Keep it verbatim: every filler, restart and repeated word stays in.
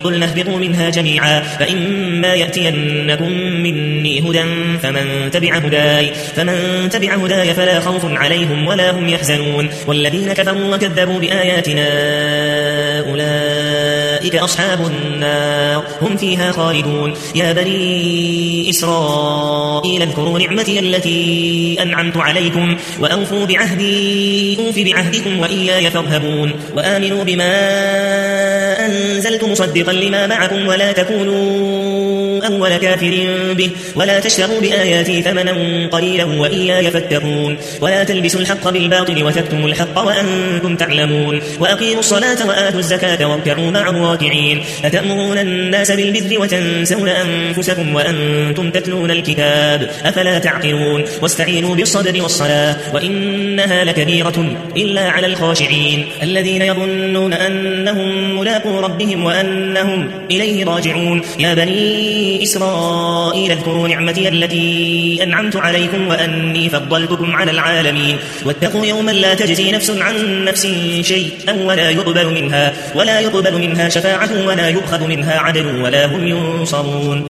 قلنا اهبطوا منها جميعا فإما يأتينكم مني هدى فمن تبع هداي فمن تبع هداي فلا خوف عليهم ولا هم يحزنون والذين كفروا وكذبوا بآياتنا أولئك أصحاب النار هم فيها خالدون يا بني إسرائيل اذكروا نعمتي التي أنعمت عليكم وأوفوا بعهدي أوف بعهدكم وإياي فارهبون وآمنوا بما أنزلت مصدقا لما معكم ولا تكونوا أول كافر به ولا تشتروا بآياتي ثمنا قليلا وإياي فاتقون ولا تلبسوا الحق بالباطل وتكتموا الحق وأنتم تعلمون وأقيموا الصلاة وآتوا الزكاة واركعوا مع الراكعين أتأمرون الناس بالبر وتنسون أنفسكم وأنتم تتلون الكتاب أفلا تعقلون واستعينوا بالصبر والصلاة وإنها لكبيرة إلا على الخاشعين الذين يظنون أنهم ملاقو ربهم وأنهم إليه راجعون يا بني إسرائيل اذكروا نعمتي التي أنعمت عليكم وأني فضلتكم على العالمين واتقوا يوما لا تجزي نفس عن نفس شيئا ولا يقبل منها ولا يقبل منها شفاعة ولا يؤخذ منها عدل ولا هم ينصرون